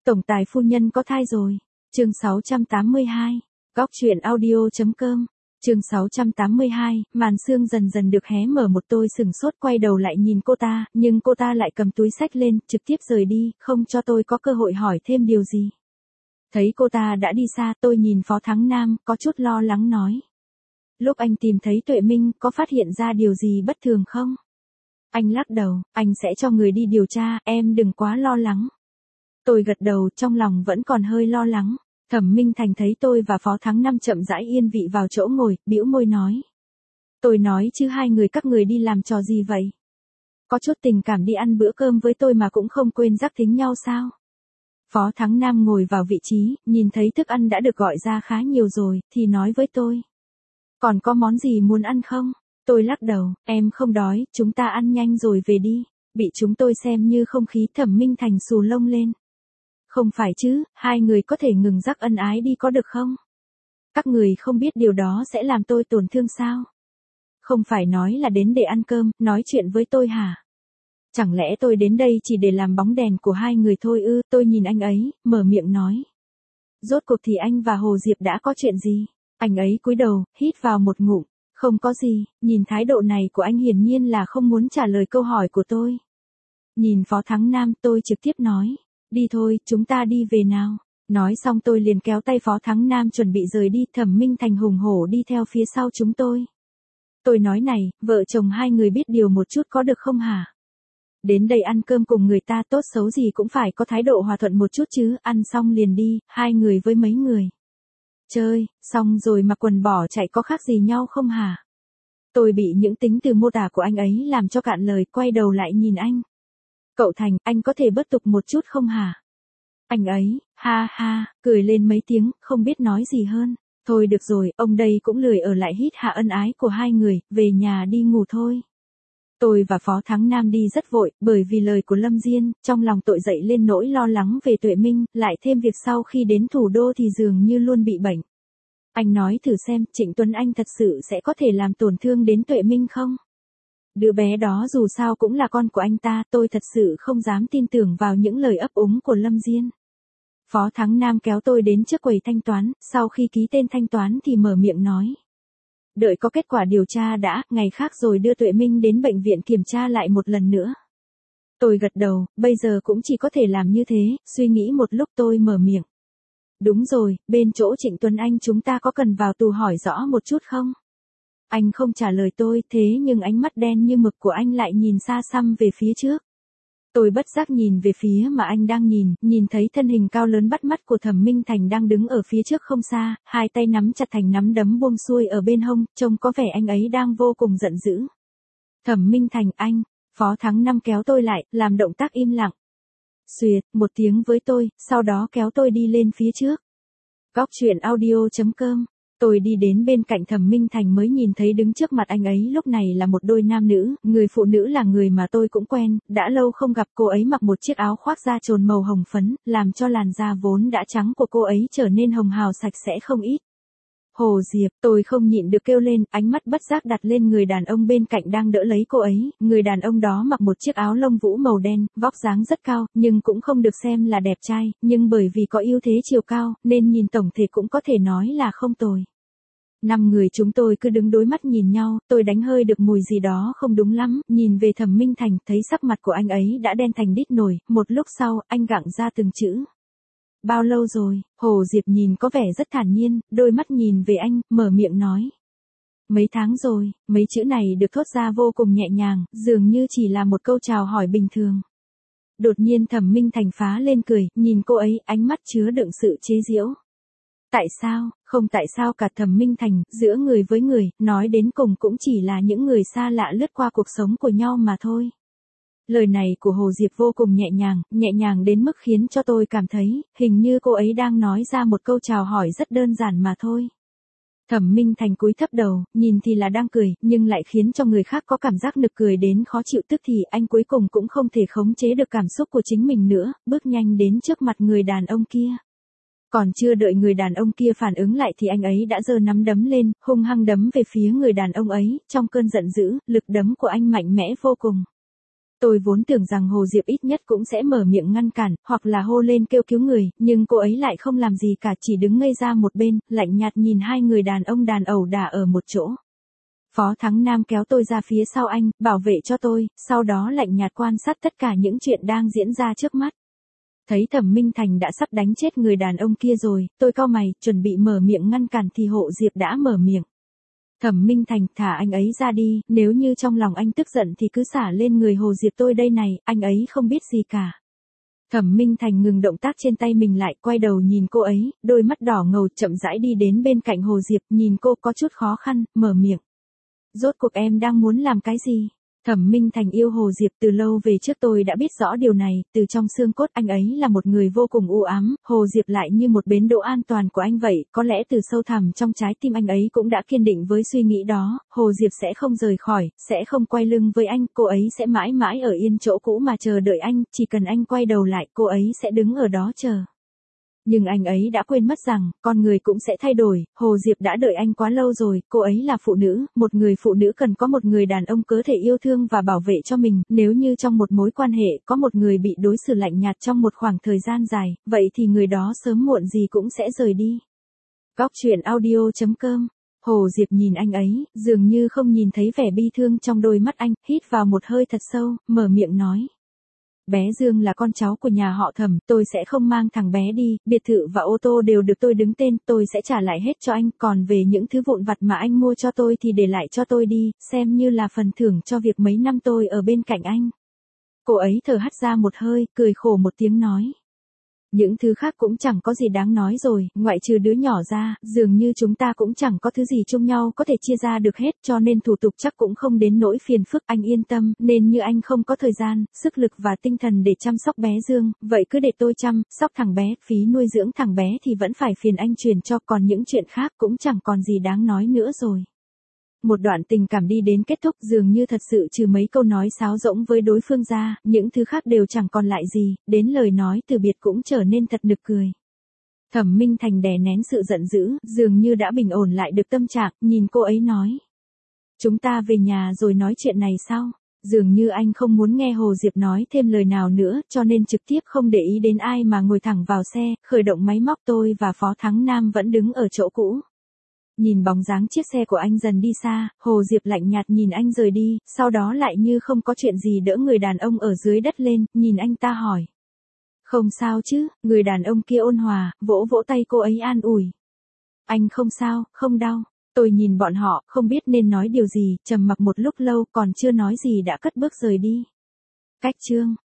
Tổng tài phu nhân có thai rồi. Chương 682. Góc truyện audio.com. Chương 682, màn sương dần dần được hé mở, một tôi sừng sốt quay đầu lại nhìn cô ta, nhưng cô ta lại cầm túi xách lên, trực tiếp rời đi, không cho tôi có cơ hội hỏi thêm điều gì. Thấy cô ta đã đi xa, tôi nhìn Phó Thắng Nam, có chút lo lắng nói. Lúc anh tìm thấy Tuệ Minh, có phát hiện ra điều gì bất thường không? Anh lắc đầu, anh sẽ cho người đi điều tra, em đừng quá lo lắng. Tôi gật đầu, trong lòng vẫn còn hơi lo lắng. Thẩm Minh Thành thấy tôi và Phó Thắng Năm chậm rãi yên vị vào chỗ ngồi, bĩu môi nói. Tôi nói chứ hai người các người đi làm trò gì vậy? Có chút tình cảm đi ăn bữa cơm với tôi mà cũng không quên rắc thính nhau sao? Phó Thắng Nam ngồi vào vị trí, nhìn thấy thức ăn đã được gọi ra khá nhiều rồi, thì nói với tôi. Còn có món gì muốn ăn không? Tôi lắc đầu, em không đói, chúng ta ăn nhanh rồi về đi. Bị chúng tôi xem như không khí. Thẩm Minh Thành xù lông lên. Không phải chứ, hai người có thể ngừng rắc ân ái đi có được không? Các người không biết điều đó sẽ làm tôi tổn thương sao? Không phải nói là đến để ăn cơm, nói chuyện với tôi hả? Chẳng lẽ tôi đến đây chỉ để làm bóng đèn của hai người thôi ư? Tôi nhìn anh ấy, mở miệng nói. Rốt cuộc thì anh và Hồ Diệp đã có chuyện gì? Anh ấy cúi đầu, hít vào một ngụm. Không có gì, nhìn thái độ này của anh hiển nhiên là không muốn trả lời câu hỏi của tôi. Nhìn Phó Thắng Nam, tôi trực tiếp nói. Đi thôi, chúng ta đi về nào. Nói xong tôi liền kéo tay Phó Thắng Nam chuẩn bị rời đi. Thẩm Minh Thành hùng hổ đi theo phía sau chúng tôi. Tôi nói này, vợ chồng hai người biết điều một chút có được không hả? Đến đây ăn cơm cùng người ta, tốt xấu gì cũng phải có thái độ hòa thuận một chút chứ. Ăn xong liền đi, hai người với mấy người. Chơi, xong rồi mặc quần bỏ chạy có khác gì nhau không hả? Tôi bị những tính từ mô tả của anh ấy làm cho cạn lời, quay đầu lại nhìn anh. Cậu Thành, anh có thể bớt tục một chút không hả? Anh ấy, ha ha, cười lên mấy tiếng, không biết nói gì hơn. Thôi được rồi, ông đây cũng lười ở lại hít hạ ân ái của hai người, về nhà đi ngủ thôi. Tôi và Phó Thắng Nam đi rất vội, bởi vì lời của Lâm Diên, trong lòng tôi dậy lên nỗi lo lắng về Tuệ Minh, lại thêm việc sau khi đến thủ đô thì dường như luôn bị bệnh. Anh nói thử xem, Trịnh Tuấn Anh thật sự sẽ có thể làm tổn thương đến Tuệ Minh không? Đứa bé đó dù sao cũng là con của anh ta, tôi thật sự không dám tin tưởng vào những lời ấp úng của Lâm Diên. Phó Thắng Nam kéo tôi đến trước quầy thanh toán, sau khi ký tên thanh toán thì mở miệng nói. Đợi có kết quả điều tra đã, ngày khác rồi đưa Tuệ Minh đến bệnh viện kiểm tra lại một lần nữa. Tôi gật đầu, bây giờ cũng chỉ có thể làm như thế, suy nghĩ một lúc tôi mở miệng. Đúng rồi, bên chỗ Trịnh Tuấn Anh chúng ta có cần vào tù hỏi rõ một chút không? Anh không trả lời tôi, thế nhưng ánh mắt đen như mực của anh lại nhìn xa xăm về phía trước. Tôi bất giác nhìn về phía mà anh đang nhìn thấy thân hình cao lớn bắt mắt của Thẩm Minh Thành đang đứng ở phía trước không xa, hai tay nắm chặt thành nắm đấm buông xuôi ở bên hông, trông có vẻ anh ấy đang vô cùng giận dữ. Thẩm Minh Thành, anh, Phó Thắng Năm kéo tôi lại, làm động tác im lặng. Xuyệt, một tiếng với tôi, sau đó kéo tôi đi lên phía trước. Góc truyện audio.com. Tôi đi đến bên cạnh Thẩm Minh Thành mới nhìn thấy đứng trước mặt anh ấy lúc này là một đôi nam nữ, người phụ nữ là người mà tôi cũng quen, đã lâu không gặp. Cô ấy mặc một chiếc áo khoác da trồn màu hồng phấn, làm cho làn da vốn đã trắng của cô ấy trở nên hồng hào sạch sẽ không ít. Hồ Diệp, tôi không nhịn được kêu lên, ánh mắt bất giác đặt lên người đàn ông bên cạnh đang đỡ lấy cô ấy. Người đàn ông đó mặc một chiếc áo lông vũ màu đen, vóc dáng rất cao, nhưng cũng không được xem là đẹp trai, nhưng bởi vì có ưu thế chiều cao, nên nhìn tổng thể cũng có thể nói là không tồi. 5 người chúng tôi cứ đứng đối mắt nhìn nhau, tôi đánh hơi được mùi gì đó không đúng lắm, nhìn về Thẩm Minh Thành, thấy sắc mặt của anh ấy đã đen thành đít nổi, một lúc sau, anh gặng ra từng chữ. Bao lâu rồi? Hồ Diệp nhìn có vẻ rất thản nhiên, đôi mắt nhìn về anh, mở miệng nói. Mấy tháng rồi, mấy chữ này được thốt ra vô cùng nhẹ nhàng, dường như chỉ là một câu chào hỏi bình thường. Đột nhiên Thẩm Minh Thành phá lên cười, nhìn cô ấy, ánh mắt chứa đựng sự chế giễu. Tại sao, không tại sao cả. Thẩm Minh Thành, giữa người với người, nói đến cùng cũng chỉ là những người xa lạ lướt qua cuộc sống của nhau mà thôi. Lời này của Hồ Diệp vô cùng nhẹ nhàng đến mức khiến cho tôi cảm thấy, hình như cô ấy đang nói ra một câu chào hỏi rất đơn giản mà thôi. Thẩm Minh Thành cúi thấp đầu, nhìn thì là đang cười, nhưng lại khiến cho người khác có cảm giác nực cười đến khó chịu, tức thì anh cuối cùng cũng không thể khống chế được cảm xúc của chính mình nữa, bước nhanh đến trước mặt người đàn ông kia. Còn chưa đợi người đàn ông kia phản ứng lại thì anh ấy đã giơ nắm đấm lên, hung hăng đấm về phía người đàn ông ấy, trong cơn giận dữ, lực đấm của anh mạnh mẽ vô cùng. Tôi vốn tưởng rằng Hồ Diệp ít nhất cũng sẽ mở miệng ngăn cản, hoặc là hô lên kêu cứu người, nhưng cô ấy lại không làm gì cả, chỉ đứng ngây ra một bên, lạnh nhạt nhìn hai người đàn ông đàn ẩu đả ở một chỗ. Phó Thắng Nam kéo tôi ra phía sau anh, bảo vệ cho tôi, sau đó lạnh nhạt quan sát tất cả những chuyện đang diễn ra trước mắt. Thấy Thẩm Minh Thành đã sắp đánh chết người đàn ông kia rồi, tôi cau mày, chuẩn bị mở miệng ngăn cản thì Hồ Diệp đã mở miệng. Thẩm Minh Thành, thả anh ấy ra đi, nếu như trong lòng anh tức giận thì cứ xả lên người Hồ Diệp tôi đây này, anh ấy không biết gì cả. Thẩm Minh Thành ngừng động tác trên tay mình lại, quay đầu nhìn cô ấy, đôi mắt đỏ ngầu chậm rãi đi đến bên cạnh Hồ Diệp, nhìn cô có chút khó khăn, mở miệng. Rốt cuộc em đang muốn làm cái gì? Thẩm Minh Thành yêu Hồ Diệp từ lâu về trước, tôi đã biết rõ điều này, từ trong xương cốt anh ấy là một người vô cùng u ám, Hồ Diệp lại như một bến đỗ an toàn của anh vậy, có lẽ từ sâu thẳm trong trái tim anh ấy cũng đã kiên định với suy nghĩ đó, Hồ Diệp sẽ không rời khỏi, sẽ không quay lưng với anh, cô ấy sẽ mãi mãi ở yên chỗ cũ mà chờ đợi anh, chỉ cần anh quay đầu lại, cô ấy sẽ đứng ở đó chờ. Nhưng anh ấy đã quên mất rằng, con người cũng sẽ thay đổi, Hồ Diệp đã đợi anh quá lâu rồi, cô ấy là phụ nữ, một người phụ nữ cần có một người đàn ông có thể yêu thương và bảo vệ cho mình, nếu như trong một mối quan hệ có một người bị đối xử lạnh nhạt trong một khoảng thời gian dài, vậy thì người đó sớm muộn gì cũng sẽ rời đi. Góc truyện audio.com. Hồ Diệp nhìn anh ấy, dường như không nhìn thấy vẻ bi thương trong đôi mắt anh, hít vào một hơi thật sâu, mở miệng nói. Bé Dương là con cháu của nhà họ Thẩm, tôi sẽ không mang thằng bé đi, biệt thự và ô tô đều được tôi đứng tên, tôi sẽ trả lại hết cho anh, còn về những thứ vụn vặt mà anh mua cho tôi thì để lại cho tôi đi, xem như là phần thưởng cho việc mấy năm tôi ở bên cạnh anh. Cô ấy thở hắt ra một hơi, cười khổ một tiếng nói. Những thứ khác cũng chẳng có gì đáng nói rồi, ngoại trừ đứa nhỏ ra, dường như chúng ta cũng chẳng có thứ gì chung nhau có thể chia ra được hết, cho nên thủ tục chắc cũng không đến nỗi phiền phức, anh yên tâm, nên như anh không có thời gian, sức lực và tinh thần để chăm sóc bé Dương, vậy cứ để tôi chăm sóc thằng bé, phí nuôi dưỡng thằng bé thì vẫn phải phiền anh truyền cho, còn những chuyện khác cũng chẳng còn gì đáng nói nữa rồi. Một đoạn tình cảm đi đến kết thúc, dường như thật sự trừ mấy câu nói sáo rỗng với đối phương ra, những thứ khác đều chẳng còn lại gì, đến lời nói từ biệt cũng trở nên thật nực cười. Thẩm Minh Thành đè nén sự giận dữ, dường như đã bình ổn lại được tâm trạng, nhìn cô ấy nói. Chúng ta về nhà rồi nói chuyện này sau. Dường như anh không muốn nghe Hồ Diệp nói thêm lời nào nữa, cho nên trực tiếp không để ý đến ai mà ngồi thẳng vào xe, khởi động máy móc, tôi và Phó Thắng Nam vẫn đứng ở chỗ cũ. Nhìn bóng dáng chiếc xe của anh dần đi xa, Hồ Diệp lạnh nhạt nhìn anh rời đi, sau đó lại như không có chuyện gì đỡ người đàn ông ở dưới đất lên, nhìn anh ta hỏi. Không sao chứ, người đàn ông kia ôn hòa, vỗ vỗ tay cô ấy an ủi. Anh không sao, không đau. Tôi nhìn bọn họ, không biết nên nói điều gì, trầm mặc một lúc lâu còn chưa nói gì đã cất bước rời đi. Cách chương